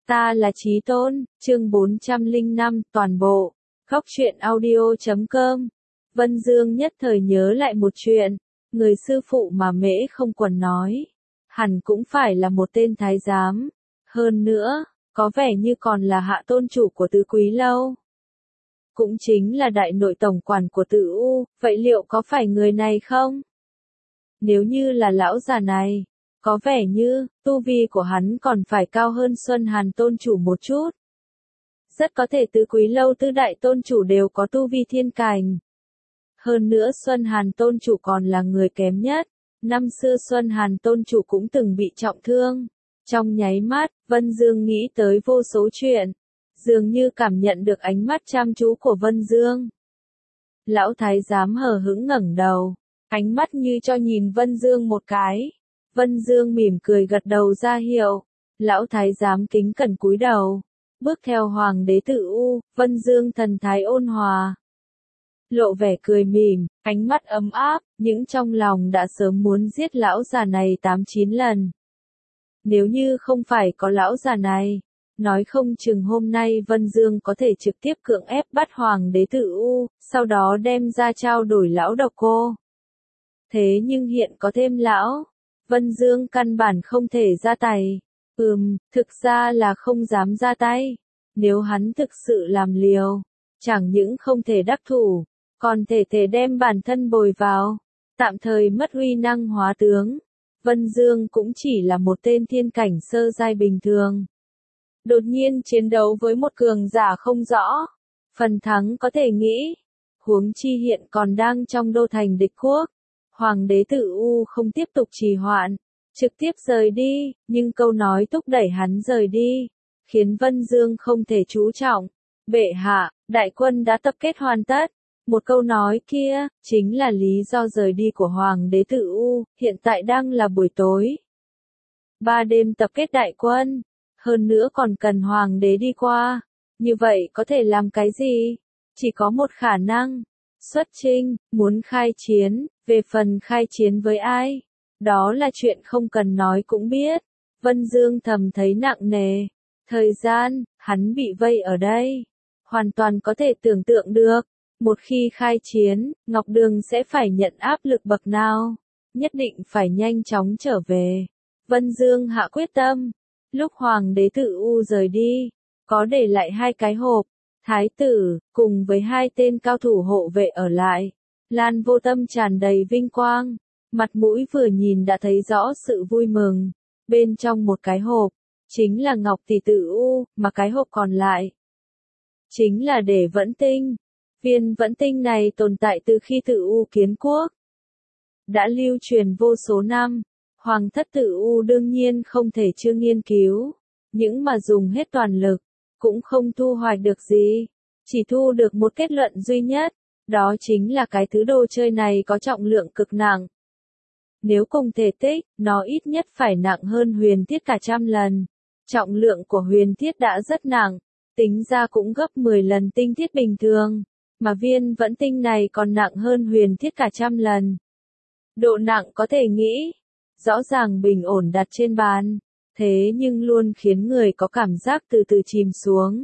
Ta là Chí Tôn, chương 405, toàn bộ. Khóc chuyện audio.com. Vân Dương nhất thời nhớ lại một chuyện, người sư phụ mà Mễ Không Quần nói, hẳn cũng phải là một tên thái giám. Hơn nữa, có vẻ như còn là hạ tôn chủ của Tứ Quý Lâu. Cũng chính là đại nội tổng quản của Tử U, vậy liệu có phải người này không? Nếu như là lão già này, có vẻ như, tu vi của hắn còn phải cao hơn Xuân Hàn tôn chủ một chút. Rất có thể Tứ Quý Lâu tứ đại tôn chủ đều có tu vi thiên cảnh. Hơn nữa Xuân Hàn tôn chủ còn là người kém nhất. Năm xưa Xuân Hàn tôn chủ cũng từng bị trọng thương. Trong nháy mắt, Vân Dương nghĩ tới vô số chuyện. Dường như cảm nhận được ánh mắt chăm chú của Vân Dương. Lão thái giám hờ hững ngẩng đầu, ánh mắt như cho nhìn Vân Dương một cái. Vân Dương mỉm cười gật đầu ra hiệu. Lão thái giám kính cẩn cúi đầu. Bước theo hoàng đế Tử U, Vân Dương thần thái ôn hòa. Lộ vẻ cười mỉm, ánh mắt ấm áp, những trong lòng đã sớm muốn giết lão già này 8-9 lần. Nếu như không phải có lão già này, nói không chừng hôm nay Vân Dương có thể trực tiếp cưỡng ép bắt hoàng đế Tử U, sau đó đem ra trao đổi lão độc cô. Thế nhưng hiện có thêm lão, Vân Dương căn bản không thể ra tay. Thực ra là không dám ra tay. Nếu hắn thực sự làm liều, chẳng những không thể đắc thủ, còn thể đem bản thân bồi vào, tạm thời mất uy năng hóa tướng. Vân Dương cũng chỉ là một tên thiên cảnh sơ giai bình thường. Đột nhiên chiến đấu với một cường giả không rõ, phần thắng có thể nghĩ. Huống chi hiện còn đang trong đô thành địch quốc. Hoàng đế Tử U không tiếp tục trì hoãn, trực tiếp rời đi, nhưng câu nói thúc đẩy hắn rời đi, khiến Vân Dương không thể chú trọng. Bệ hạ, đại quân đã tập kết hoàn tất. Một câu nói kia, chính là lý do rời đi của Hoàng đế Tử U, hiện tại đang là buổi tối. 3 đêm tập kết đại quân, hơn nữa còn cần Hoàng đế đi qua. Như vậy có thể làm cái gì? Chỉ có một khả năng. Xuất chinh, muốn khai chiến, về phần khai chiến với ai? Đó là chuyện không cần nói cũng biết. Vân Dương thầm thấy nặng nề. Thời gian, hắn bị vây ở đây. Hoàn toàn có thể tưởng tượng được. Một khi khai chiến, Ngọc Đường sẽ phải nhận áp lực bậc nào. Nhất định phải nhanh chóng trở về. Vân Dương hạ quyết tâm. Lúc Hoàng đế Tử U rời đi, có để lại 2 cái hộp. Thái tử, cùng với 2 tên cao thủ hộ vệ ở lại. Lan Vô Tâm tràn đầy vinh quang. Mặt mũi vừa nhìn đã thấy rõ sự vui mừng. Bên trong một cái hộp, chính là Ngọc Tỷ Tử U, mà cái hộp còn lại chính là để Vẫn Tinh. Viên Vẫn Tinh này tồn tại từ khi Tử U kiến quốc. Đã lưu truyền vô số năm. Hoàng thất Tử U đương nhiên không thể chưa nghiên cứu. Những mà dùng hết toàn lực, cũng không thu hoạch được gì. Chỉ thu được một kết luận duy nhất. Đó chính là cái thứ đồ chơi này có trọng lượng cực nặng. Nếu cùng thể tích, nó ít nhất phải nặng hơn huyền thiết cả 100 lần. Trọng lượng của huyền thiết đã rất nặng, tính ra cũng gấp 10 lần tinh thiết bình thường. Mà viên Vẫn Tinh này còn nặng hơn huyền thiết cả 100 lần. Độ nặng có thể nghĩ, rõ ràng bình ổn đặt trên bàn, thế nhưng luôn khiến người có cảm giác từ từ chìm xuống.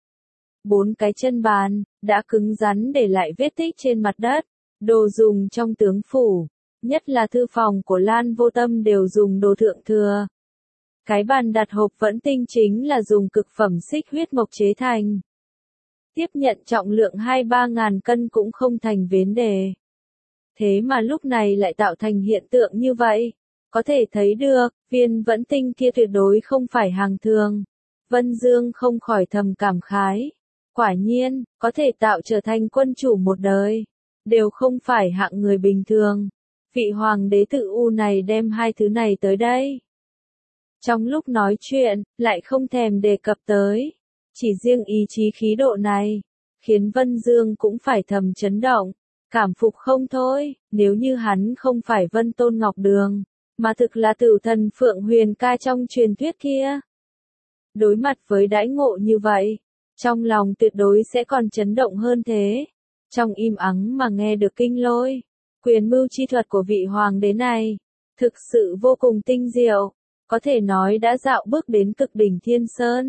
4 cái chân bàn, đã cứng rắn để lại vết tích trên mặt đất. Đồ dùng trong tướng phủ, nhất là thư phòng của Lan Vô Tâm đều dùng đồ thượng thừa. Cái bàn đặt hộp Vẫn Tinh chính là dùng cực phẩm xích huyết mộc chế thành. Tiếp nhận trọng lượng 2-3 ngàn cân cũng không thành vấn đề. Thế mà lúc này lại tạo thành hiện tượng như vậy. Có thể thấy được, viên Vẫn Tinh kia tuyệt đối không phải hàng thường. Vân Dương không khỏi thầm cảm khái. Quả nhiên, có thể tạo trở thành quân chủ một đời. Đều không phải hạng người bình thường. Vị Hoàng đế Tử U này đem 2 thứ này tới đây. Trong lúc nói chuyện, lại không thèm đề cập tới. Chỉ riêng ý chí khí độ này, khiến Vân Dương cũng phải thầm chấn động, cảm phục không thôi. Nếu như hắn không phải Vân Tôn Ngọc Đường, mà thực là Tử Thần Phượng Huyền Ca trong truyền thuyết kia. Đối mặt với đãi ngộ như vậy, trong lòng tuyệt đối sẽ còn chấn động hơn thế. Trong im ắng mà nghe được kinh lôi, quyền mưu chi thuật của vị hoàng đế này, thực sự vô cùng tinh diệu, có thể nói đã dạo bước đến cực đỉnh Thiên Sơn.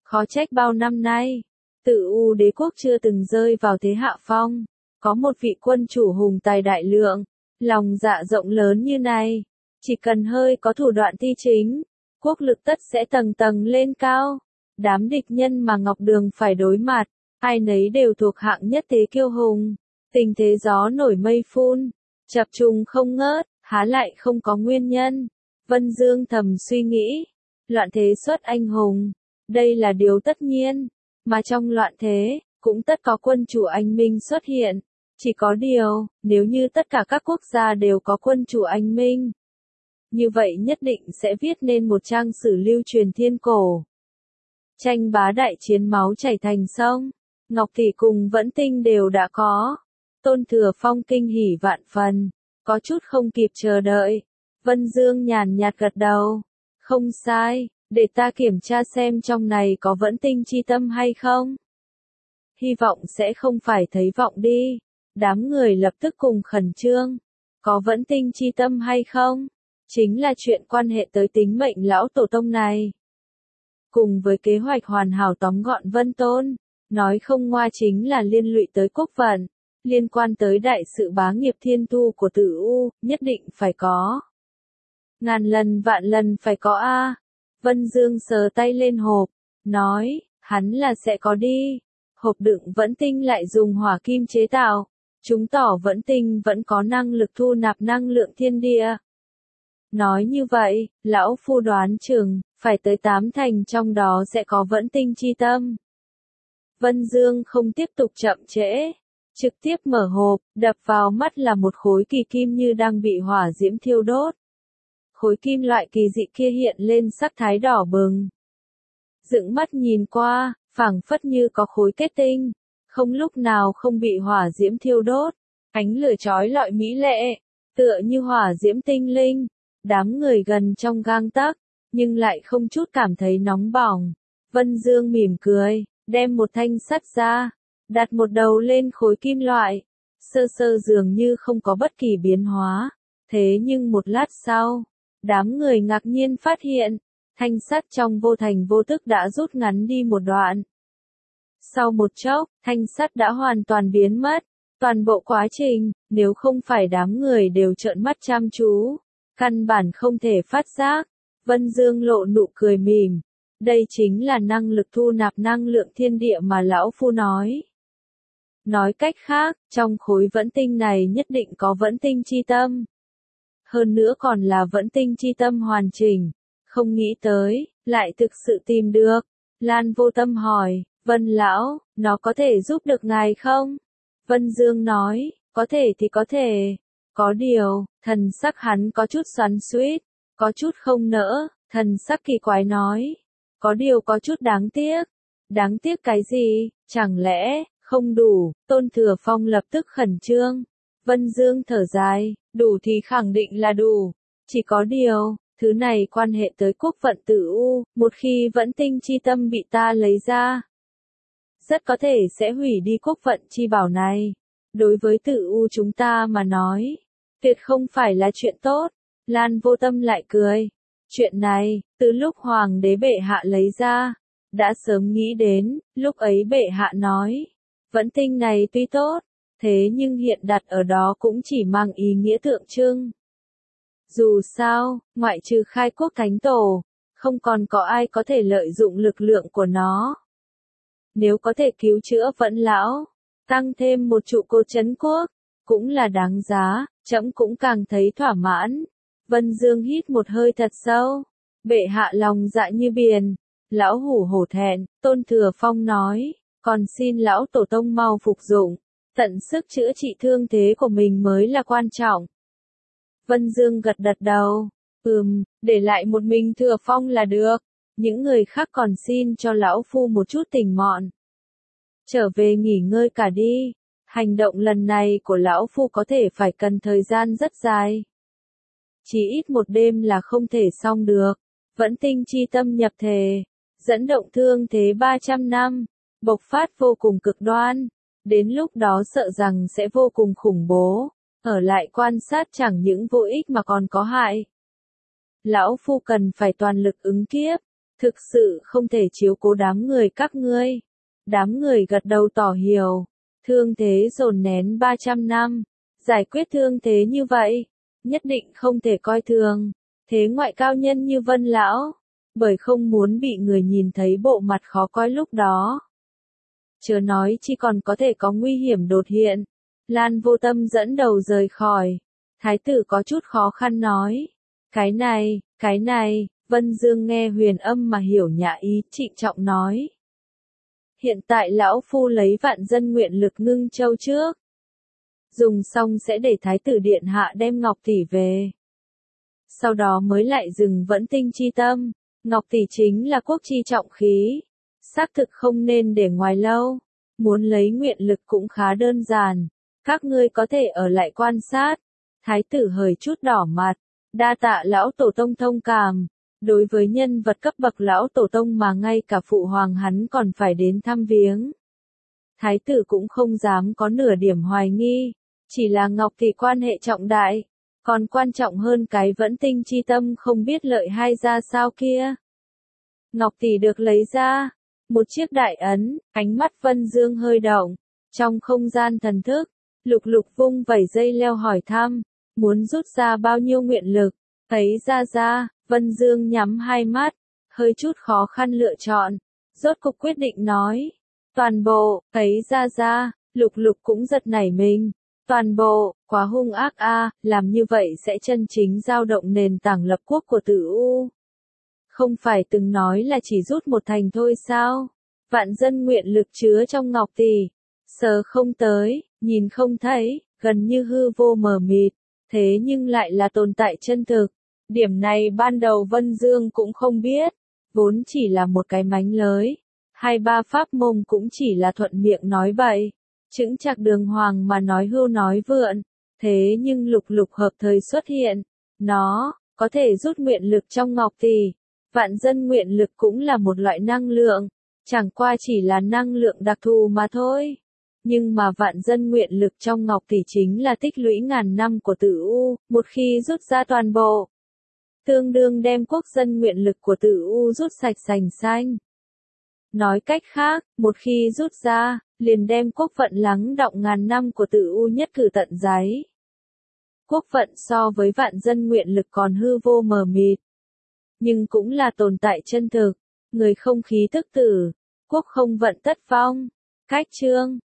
Khó trách bao năm nay, Tử U đế quốc chưa từng rơi vào thế hạ phong. Có một vị quân chủ hùng tài đại lượng, lòng dạ rộng lớn như này, chỉ cần hơi có thủ đoạn thi chính, quốc lực tất sẽ tầng tầng lên cao. Đám địch nhân mà Ngọc Đường phải đối mặt, ai nấy đều thuộc hạng nhất thế kiêu hùng. Tình thế gió nổi mây phun, chập trùng không ngớt, há lại không có nguyên nhân. Vân Dương thầm suy nghĩ, loạn thế xuất anh hùng, đây là điều tất nhiên, mà trong loạn thế, cũng tất có quân chủ anh minh xuất hiện. Chỉ có điều, nếu như tất cả các quốc gia đều có quân chủ anh minh, như vậy nhất định sẽ viết nên một trang sử lưu truyền thiên cổ. Tranh bá đại chiến máu chảy thành sông, Ngọc Tỷ cùng Vẫn Tinh đều đã có. Tôn Thừa Phong kinh hỉ vạn phần, có chút không kịp chờ đợi. Vân Dương nhàn nhạt gật đầu. Không sai, để ta kiểm tra xem trong này có Vẫn Tinh chi tâm hay không. Hy vọng sẽ không phải thấy vọng đi. Đám người lập tức cùng khẩn trương. Có Vẫn Tinh chi tâm hay không? Chính là chuyện quan hệ tới tính mệnh lão tổ tông này. Cùng với kế hoạch hoàn hảo tóm gọn Vân Tôn, nói không ngoa chính là liên lụy tới quốc vận, liên quan tới đại sự bá nghiệp thiên tu của Tử U, nhất định phải có. Ngàn lần vạn lần phải có a. Vân Dương sờ tay lên hộp, nói, hắn là sẽ có đi. Hộp đựng Vẫn Tinh lại dùng hỏa kim chế tạo, chứng tỏ Vẫn Tinh vẫn có năng lực thu nạp năng lượng thiên địa. Nói như vậy, lão phu đoán chừng, phải tới 8 thành trong đó sẽ có Vẫn Tinh chi tâm. Vân Dương không tiếp tục chậm trễ, trực tiếp mở hộp, đập vào mắt là một khối kỳ kim như đang bị hỏa diễm thiêu đốt. Khối kim loại kỳ dị kia hiện lên sắc thái đỏ bừng. Dựng mắt nhìn qua, phảng phất như có khối kết tinh, không lúc nào không bị hỏa diễm thiêu đốt. Ánh lửa chói lọi mỹ lệ, tựa như hỏa diễm tinh linh. Đám người gần trong gang tấc, nhưng lại không chút cảm thấy nóng bỏng. Vân Dương mỉm cười, đem một thanh sắt ra, đặt một đầu lên khối kim loại. Sơ sơ dường như không có bất kỳ biến hóa. Thế nhưng một lát sau, đám người ngạc nhiên phát hiện, thanh sắt trong vô thành vô tức đã rút ngắn đi một đoạn. Sau một chốc, thanh sắt đã hoàn toàn biến mất. Toàn bộ quá trình, nếu không phải đám người đều trợn mắt chăm chú, căn bản không thể phát giác. Vân Dương lộ nụ cười mỉm. Đây chính là năng lực thu nạp năng lượng thiên địa mà lão phu nói. Nói cách khác, trong khối Vẫn Tinh này nhất định có Vẫn Tinh chi tâm. Hơn nữa còn là Vẫn Tinh chi tâm hoàn chỉnh. Không nghĩ tới, lại thực sự tìm được. Lan Vô Tâm hỏi, Vân lão, nó có thể giúp được ngài không? Vân Dương nói, có thể thì có thể. Có điều, thần sắc hắn có chút xoắn xuýt, có chút không nỡ, thần sắc kỳ quái nói. Có điều có chút đáng tiếc. Đáng tiếc cái gì, chẳng lẽ, không đủ, Tôn Thừa Phong lập tức khẩn trương. Vân Dương thở dài, đủ thì khẳng định là đủ. Chỉ có điều, thứ này quan hệ tới quốc vận Tử U, một khi Vẫn Tinh chi tâm bị ta lấy ra, rất có thể sẽ hủy đi quốc vận chi bảo này. Đối với Tử U chúng ta mà nói, tuyệt không phải là chuyện tốt. Lan Vô Tâm lại cười. Chuyện này, từ lúc Hoàng đế bệ hạ lấy ra, đã sớm nghĩ đến, lúc ấy bệ hạ nói, Vẫn Tinh này tuy tốt, thế nhưng hiện đặt ở đó cũng chỉ mang ý nghĩa tượng trưng. Dù sao, ngoại trừ Khai Quốc Thánh Tổ, không còn có ai có thể lợi dụng lực lượng của nó. Nếu có thể cứu chữa Vẫn lão, tăng thêm một trụ cột trấn quốc, cũng là đáng giá, trẫm cũng càng thấy thỏa mãn. Vân Dương hít một hơi thật sâu. Bệ hạ lòng dạ như biển. Lão hủ hổ thẹn, Tôn Thừa Phong nói, còn xin lão tổ tông mau phục dụng, tận sức chữa trị thương thế của mình mới là quan trọng. Vân Dương gật đầu, để lại một mình Thừa Phong là được, những người khác còn xin cho lão phu một chút tình mọn. Trở về nghỉ ngơi cả đi, hành động lần này của lão phu có thể phải cần thời gian rất dài. Chỉ ít một đêm là không thể xong được. Vẫn Tinh chi tâm nhập thể, dẫn động thương thế 300 năm, bộc phát vô cùng cực đoan. Đến lúc đó sợ rằng sẽ vô cùng khủng bố. Ở lại quan sát chẳng những vô ích mà còn có hại. Lão phu cần phải toàn lực ứng kiếp. Thực sự không thể chiếu cố đám người các ngươi. Đám người gật đầu tỏ hiểu. Thương thế dồn nén 300 năm. Giải quyết thương thế như vậy, nhất định không thể coi thường. Thế ngoại cao nhân như Vân Lão, bởi không muốn bị người nhìn thấy bộ mặt khó coi lúc đó. Chớ nói chỉ còn có thể có nguy hiểm đột hiện. Lan Vô Tâm dẫn đầu rời khỏi. Thái tử có chút khó khăn nói. Cái này, Vân Dương nghe huyền âm mà hiểu nhã ý, trịnh trọng nói. Hiện tại lão phu lấy vạn dân nguyện lực ngưng châu trước. Dùng xong sẽ để thái tử điện hạ đem Ngọc tỷ về. Sau đó mới lại dừng vẫn tinh chi tâm. Ngọc tỷ chính là quốc chi trọng khí. Xác thực không nên để ngoài lâu. Muốn lấy nguyện lực cũng khá đơn giản. Các ngươi có thể ở lại quan sát. Thái tử hơi chút đỏ mặt. Đa tạ lão tổ tông thông cảm. Đối với nhân vật cấp bậc lão tổ tông mà ngay cả phụ hoàng hắn còn phải đến thăm viếng. Thái tử cũng không dám có nửa điểm hoài nghi. Chỉ là Ngọc tỷ quan hệ trọng đại. Còn quan trọng hơn cái vẫn tinh chi tâm không biết lợi hay ra sao kia. Ngọc tỷ được lấy ra. Một chiếc đại ấn, ánh mắt Vân Dương hơi động. Trong không gian thần thức, Lục Lục vung vẩy dây leo hỏi thăm. Muốn rút ra bao nhiêu nguyện lực? Thấy ra, Vân Dương nhắm hai mắt. Hơi chút khó khăn lựa chọn. Rốt cục quyết định nói. Toàn bộ, thấy ra, Lục Lục cũng giật nảy mình. Toàn bộ, quá hung ác a, làm như vậy sẽ chân chính dao động nền tảng lập quốc của Tử U. Không phải từng nói là chỉ rút một thành thôi sao? Vạn dân nguyện lực chứa trong Ngọc tỷ. Sờ không tới, nhìn không thấy, gần như hư vô mờ mịt. Thế nhưng lại là tồn tại chân thực. Điểm này ban đầu Vân Dương cũng không biết. Vốn chỉ là một cái mánh lới. Hai ba pháp môn cũng chỉ là thuận miệng nói bậy. Chững chạc đường hoàng mà nói hưu nói vượn. Thế nhưng Lục Lục hợp thời xuất hiện. Nó, có thể rút nguyện lực trong Ngọc tỷ. Vạn dân nguyện lực cũng là một loại năng lượng. Chẳng qua chỉ là năng lượng đặc thù mà thôi. Nhưng mà vạn dân nguyện lực trong Ngọc tỷ chính là tích lũy ngàn năm của Tử U. Một khi rút ra toàn bộ, tương đương đem quốc dân nguyện lực của Tử U rút sạch sành xanh. Nói cách khác, một khi rút ra, liền đem quốc vận lắng đọng ngàn năm của Tử U nhất cử tận giấy. Quốc vận so với vạn dân nguyện lực còn hư vô mờ mịt. Nhưng cũng là tồn tại chân thực. Người không khí tức tử, quốc không vận tất vong. Cách chương